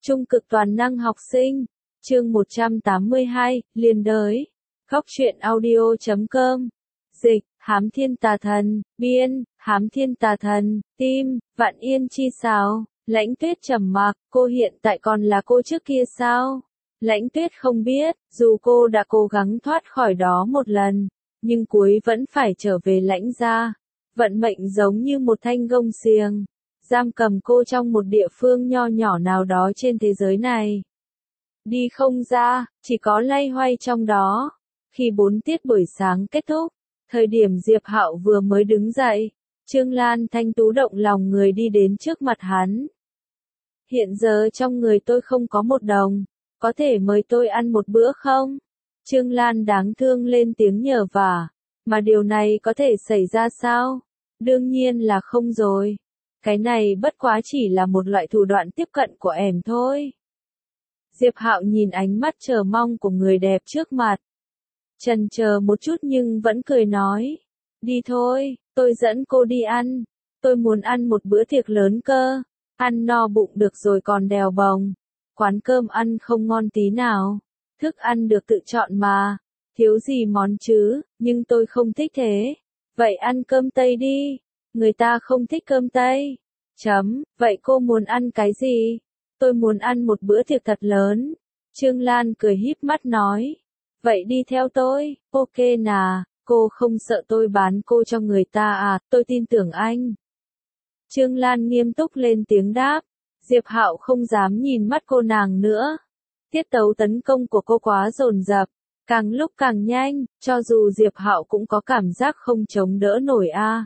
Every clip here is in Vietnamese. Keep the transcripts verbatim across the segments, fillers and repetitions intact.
Trung cực toàn năng học sinh, chương một trăm tám mươi hai, liền đới. Góc truyện audio chấm com. Dịch, Hám Thiên Tà Thần, biên, Hám Thiên Tà Thần, tim, Vạn Yên Chi sao? Lãnh Tuyết trầm mặc, cô hiện tại còn là cô trước kia sao? Lãnh Tuyết không biết, dù cô đã cố gắng thoát khỏi đó một lần, nhưng cuối vẫn phải trở về Lãnh gia. Vận mệnh giống như một thanh gông xiềng, giam cầm cô trong một địa phương nho nhỏ nào đó trên thế giới này. Đi không ra, chỉ có loay hoay trong đó. Khi bốn tiết buổi sáng kết thúc, thời điểm Diệp Hạo vừa mới đứng dậy, Trương Lan thanh tú động lòng người đi đến trước mặt hắn. Hiện giờ trong người tôi không có một đồng, có thể mời tôi ăn một bữa không? Trương Lan đáng thương lên tiếng nhờ vả, mà điều này có thể xảy ra sao? Đương nhiên là không rồi. Cái này bất quá chỉ là một loại thủ đoạn tiếp cận của em thôi. Diệp Hạo nhìn ánh mắt chờ mong của người đẹp trước mặt. Chần chờ một chút nhưng vẫn cười nói. Đi thôi, tôi dẫn cô đi ăn. Tôi muốn ăn một bữa tiệc lớn cơ. Ăn no bụng được rồi còn đèo bồng. Quán cơm ăn không ngon tí nào. Thức ăn được tự chọn mà. Thiếu gì món chứ, nhưng tôi không thích thế. Vậy ăn cơm Tây đi. Người ta không thích cơm Tây. Chấm, vậy cô muốn ăn cái gì? Tôi muốn ăn một bữa tiệc thật lớn. Trương Lan cười híp mắt nói. Vậy đi theo tôi, ok nà, cô không sợ tôi bán cô cho người ta à, tôi tin tưởng anh. Trương Lan nghiêm túc lên tiếng đáp. Diệp Hạo không dám nhìn mắt cô nàng nữa. Tiết tấu tấn công của cô quá dồn dập, càng lúc càng nhanh, cho dù Diệp Hạo cũng có cảm giác không chống đỡ nổi a. À.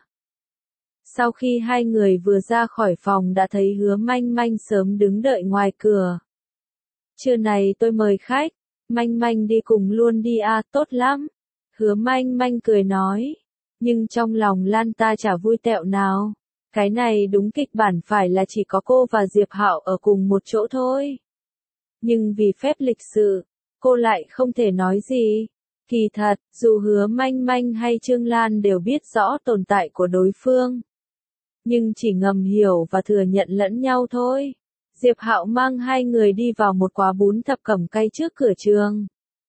Sau khi hai người vừa ra khỏi phòng đã thấy Hứa Manh Manh sớm đứng đợi ngoài cửa. Trưa này tôi mời khách, Manh Manh đi cùng luôn đi à, tốt lắm. Hứa Manh Manh cười nói, nhưng trong lòng Lan ta chả vui tẹo nào. Cái này đúng kịch bản phải là chỉ có cô và Diệp Hạo ở cùng một chỗ thôi. Nhưng vì phép lịch sự, cô lại không thể nói gì. Kỳ thật, dù Hứa Manh Manh hay Trương Lan đều biết rõ tồn tại của đối phương, nhưng chỉ ngầm hiểu và thừa nhận lẫn nhau thôi. Diệp Hạo mang hai người đi vào một quán bún thập cẩm cay trước cửa trường.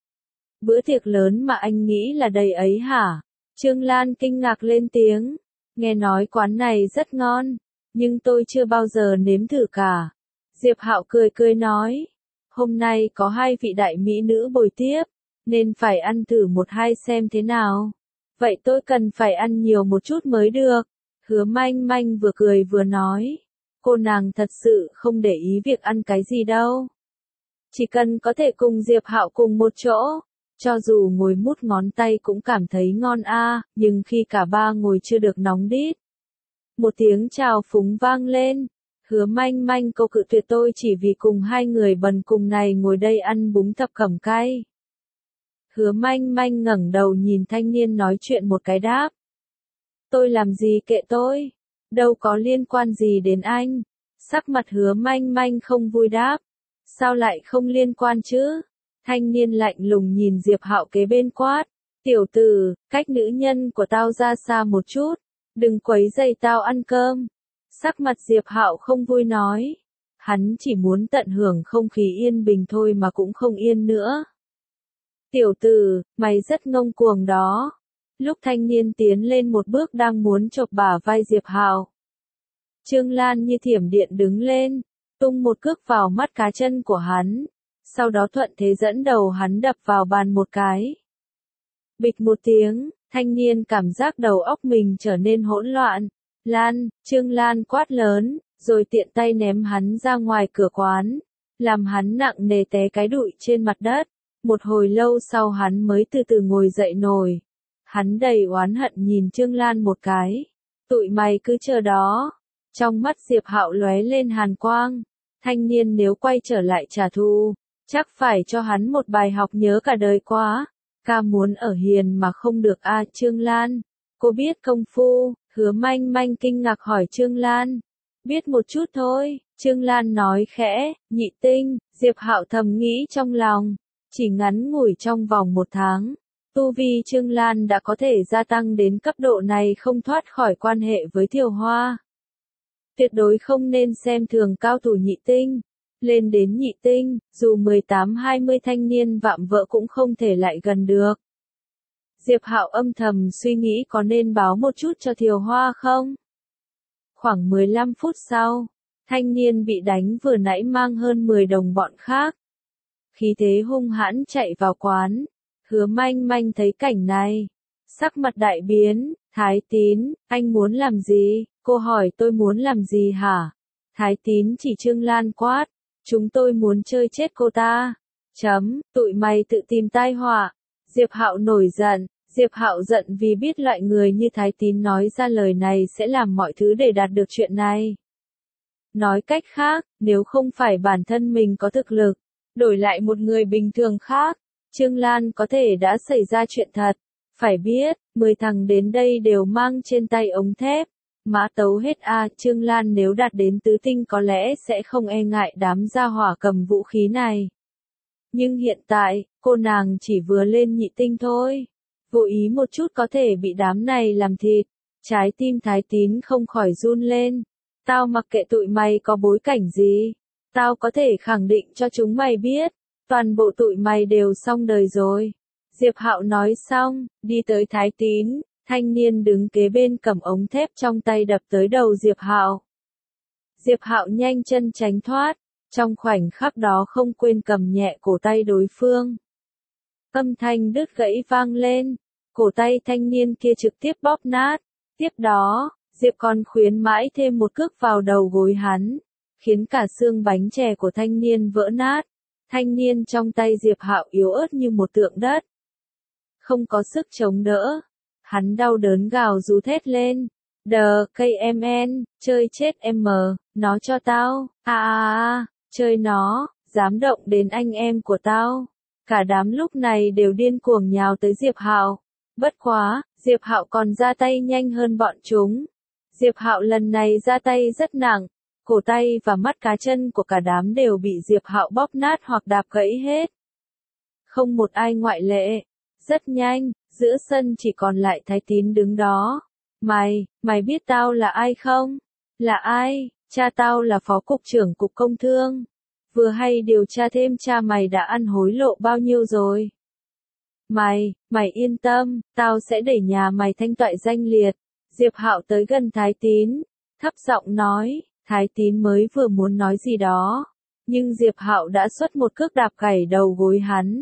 Bữa tiệc lớn mà anh nghĩ là đầy ấy hả? Trương Lan kinh ngạc lên tiếng. Nghe nói quán này rất ngon, nhưng tôi chưa bao giờ nếm thử cả. Diệp Hạo cười cười nói. Hôm nay có hai vị đại mỹ nữ bồi tiếp, nên phải ăn thử một hai xem thế nào. Vậy tôi cần phải ăn nhiều một chút mới được. Hứa Manh Manh vừa cười vừa nói. Cô nàng thật sự không để ý việc ăn cái gì đâu. Chỉ cần có thể cùng Diệp Hạo cùng một chỗ, cho dù ngồi mút ngón tay cũng cảm thấy ngon a, à, nhưng khi cả ba ngồi chưa được nóng đít. Một tiếng chào phúng vang lên. Hứa Manh Manh cô cự tuyệt tôi chỉ vì cùng hai người bần cùng này ngồi đây ăn bún thập cẩm cay. Hứa Manh Manh ngẩng đầu nhìn thanh niên nói chuyện một cái đáp. Tôi làm gì kệ tôi, đâu có liên quan gì đến anh. Sắc mặt Hứa Manh Manh không vui đáp. Sao lại không liên quan chứ? Thanh niên lạnh lùng nhìn Diệp Hạo kế bên quát. Tiểu tử, cách nữ nhân của tao ra xa một chút, đừng quấy rầy tao ăn cơm. Sắc mặt Diệp Hạo không vui nói. Hắn chỉ muốn tận hưởng không khí yên bình thôi mà cũng không yên nữa. Tiểu tử, mày rất ngông cuồng đó. Lúc thanh niên tiến lên một bước đang muốn chộp bả vai Diệp Hạo, Trương Lan như thiểm điện đứng lên, tung một cước vào mắt cá chân của hắn, sau đó thuận thế dẫn đầu hắn đập vào bàn một cái. Bịch một tiếng, thanh niên cảm giác đầu óc mình trở nên hỗn loạn. Lan, Trương Lan quát lớn, rồi tiện tay ném hắn ra ngoài cửa quán, làm hắn nặng nề té cái đụi trên mặt đất. Một hồi lâu sau hắn mới từ từ ngồi dậy nổi. Hắn đầy oán hận nhìn Trương Lan một cái. Tụi mày cứ chờ đó. Trong mắt Diệp Hạo lóe lên hàn quang. Thanh niên nếu quay trở lại trả thù, chắc phải cho hắn một bài học nhớ cả đời quá. Ca muốn ở hiền mà không được a. À, Trương Lan, cô biết công phu? Hứa Manh Manh kinh ngạc hỏi Trương Lan. Biết một chút thôi, Trương Lan nói khẽ. Nhị tinh, Diệp Hạo thầm nghĩ trong lòng. Chỉ ngắn ngủi trong vòng một tháng, tu vi Trương Lan đã có thể gia tăng đến cấp độ này không thoát khỏi quan hệ với Thiều Hoa. Tuyệt đối không nên xem thường cao thủ nhị tinh. Lên đến nhị tinh, dù mười tám hai mươi thanh niên vạm vỡ cũng không thể lại gần được. Diệp Hạo âm thầm suy nghĩ có nên báo một chút cho Thiều Hoa không? Khoảng mười lăm phút sau, thanh niên bị đánh vừa nãy mang hơn mười đồng bọn khác. Khí thế hung hãn chạy vào quán, Hứa Manh Manh thấy cảnh này. Sắc mặt đại biến, Thái Tín, anh muốn làm gì? Cô hỏi tôi muốn làm gì hả? Thái Tín chỉ Trương Lan quát, chúng tôi muốn chơi chết cô ta. Chấm, tụi mày tự tìm tai họa. Diệp Hạo nổi giận, Diệp Hạo giận vì biết loại người như Thái Tín nói ra lời này sẽ làm mọi thứ để đạt được chuyện này. Nói cách khác, nếu không phải bản thân mình có thực lực, đổi lại một người bình thường khác, Trương Lan có thể đã xảy ra chuyện thật. Phải biết, mười thằng đến đây đều mang trên tay ống thép. Mã tấu hết a, à, Trương Lan nếu đạt đến tứ tinh có lẽ sẽ không e ngại đám gia hỏa cầm vũ khí này. Nhưng hiện tại, cô nàng chỉ vừa lên nhị tinh thôi. Vô ý một chút có thể bị đám này làm thịt. Trái tim Thái Tín không khỏi run lên. Tao mặc kệ tụi mày có bối cảnh gì. Tao có thể khẳng định cho chúng mày biết. Toàn bộ tụi mày đều xong đời rồi. Diệp Hạo nói xong, đi tới Thái Tín. Thanh niên đứng kế bên cầm ống thép trong tay đập tới đầu Diệp Hạo. Diệp Hạo nhanh chân tránh thoát, trong khoảnh khắc đó không quên cầm nhẹ cổ tay đối phương. Âm thanh đứt gãy vang lên, cổ tay thanh niên kia trực tiếp bóp nát. Tiếp đó, Diệp còn khuyến mãi thêm một cước vào đầu gối hắn, khiến cả xương bánh chè của thanh niên vỡ nát. Thanh niên trong tay Diệp Hạo yếu ớt như một tượng đất, không có sức chống đỡ. Hắn đau đớn gào rú thét lên. Đờ, cây em en, chơi chết em mờ, nó cho tao, à à à, chơi nó, dám động đến anh em của tao. Cả đám lúc này đều điên cuồng nhào tới Diệp Hạo. Bất quá, Diệp Hạo còn ra tay nhanh hơn bọn chúng. Diệp Hạo lần này ra tay rất nặng, cổ tay và mắt cá chân của cả đám đều bị Diệp Hạo bóp nát hoặc đạp gãy hết. Không một ai ngoại lệ. Rất nhanh, giữa sân chỉ còn lại Thái Tín đứng đó. Mày, mày biết tao là ai không? Là ai? Cha tao là phó cục trưởng cục công thương. Vừa hay điều tra thêm cha mày đã ăn hối lộ bao nhiêu rồi. Mày, mày yên tâm, tao sẽ để nhà mày thanh toại danh liệt. Diệp Hạo tới gần Thái Tín, thấp giọng nói. Thái Tín mới vừa muốn nói gì đó, nhưng Diệp Hạo đã xuất một cước đạp gãy đầu gối hắn.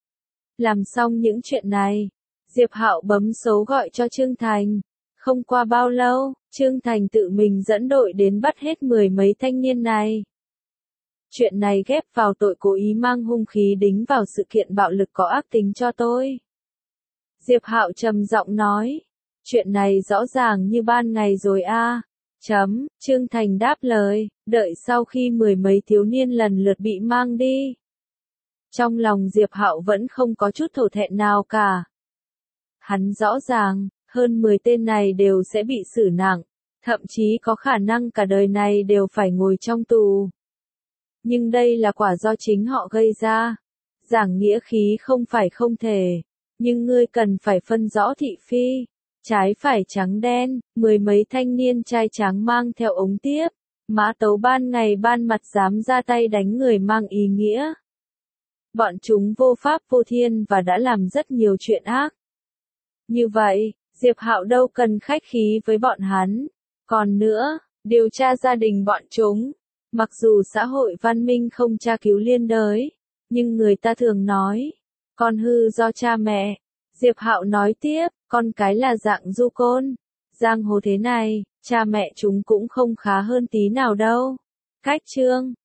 Làm xong những chuyện này, Diệp Hạo bấm số gọi cho Trương Thành. Không qua bao lâu, Trương Thành tự mình dẫn đội đến bắt hết mười mấy thanh niên này. Chuyện này ghép vào tội cố ý mang hung khí đính vào sự kiện bạo lực có ác tính cho tôi. Diệp Hạo trầm giọng nói, chuyện này rõ ràng như ban ngày rồi a. Chấm, Trương Thành đáp lời, đợi sau khi mười mấy thiếu niên lần lượt bị mang đi. Trong lòng Diệp Hạo vẫn không có chút thổ thẹn nào cả. Hắn rõ ràng, hơn mười tên này đều sẽ bị xử nặng, thậm chí có khả năng cả đời này đều phải ngồi trong tù. Nhưng đây là quả do chính họ gây ra. Giảng nghĩa khí không phải không thể, nhưng ngươi cần phải phân rõ thị phi, trái phải trắng đen. Mười mấy thanh niên trai tráng mang theo ống tiếp, mã tấu ban ngày ban mặt dám ra tay đánh người mang ý nghĩa. Bọn chúng vô pháp vô thiên và đã làm rất nhiều chuyện ác. Như vậy, Diệp Hạo đâu cần khách khí với bọn hắn. Còn nữa, điều tra gia đình bọn chúng. Mặc dù xã hội văn minh không tra cứu liên đới, nhưng người ta thường nói, con hư do cha mẹ. Diệp Hạo nói tiếp, con cái là dạng du côn. Giang hồ thế này, cha mẹ chúng cũng không khá hơn tí nào đâu. Cách chương